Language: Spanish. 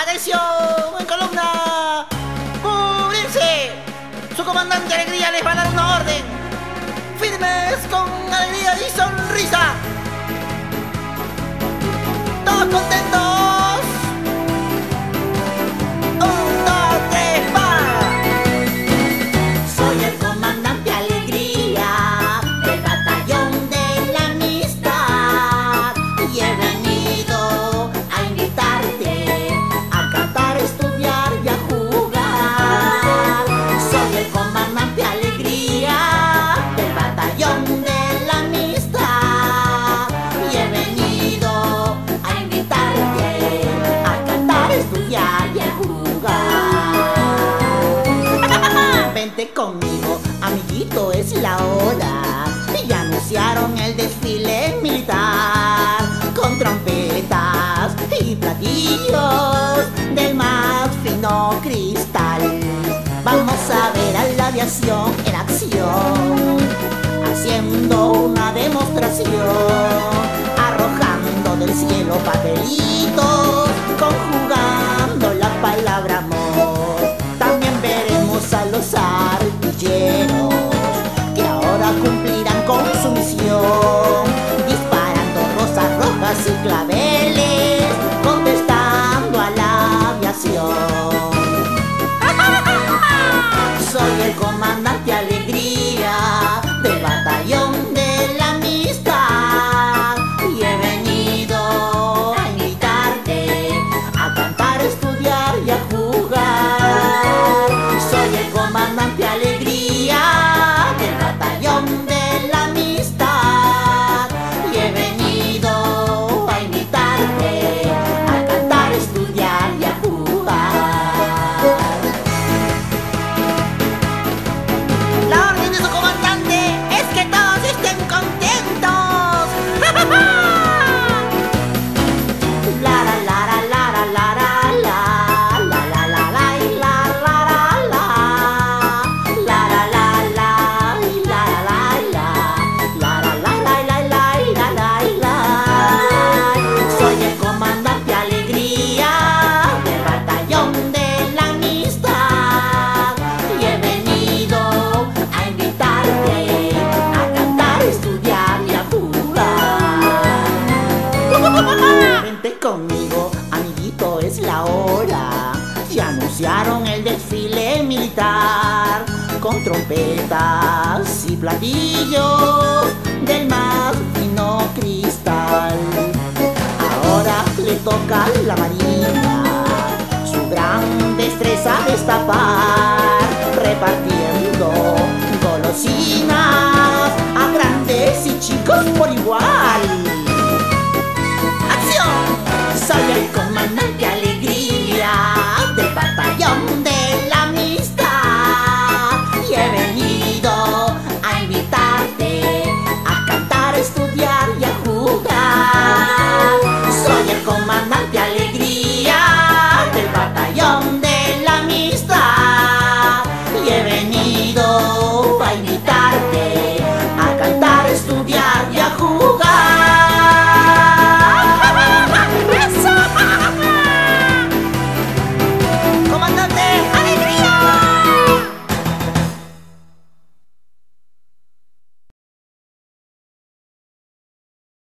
¡Atención! ¡En columna! ¡Cubrirse! Su comandante Alegría les va a dar una orden. ¡Firmes con alegría y sonrisa! ¡Todos contentos! ¡Un, dos, tres, va! Soy el comandante Alegría del batallón de la amistad y he venido a invitarte a cantar, estudiar y a jugar. Soy el comandante Alegría del batallón de la amistad y he venido a invitarte a cantar, estudiar y a jugar. Vente conmigo, amiguito, es la hora. Ya anunciaron el desfile militar con trompetas y platillos del más fino cristal. Vamos a ver a la aviación en acción, haciendo una demostración, arrojando del cielo papelitos, conjugando la palabra amor. También veremos a los artilleros que ahora cumplirán con su misión, disparando rosas rojas y claveles, contestando a la aviación. Soy el comandante Alegría del batallón de la amistad y he venido a invitarte a cantar, estudiar y a jugar. Soy el comandante Alegría del batallón de la amistad y he venido a invitarte a cantar, estudiar y a jugar. La orden de su comandante es que todos estén contentos. La la la la la la la la la la la la la la la la la la la la. Soy el comandante Alegría del batallón de la amistad y he venido a invitarte a cantar, estudiar y a jugar. Vente conmigo, amiguito, es la hora. Ya anunciaron el desfile militar con trompetas y platillos del más fino cristal. Ahora le toca a la marina su gran destreza destapar, repartiendo golosinas a grandes y chicos por igual.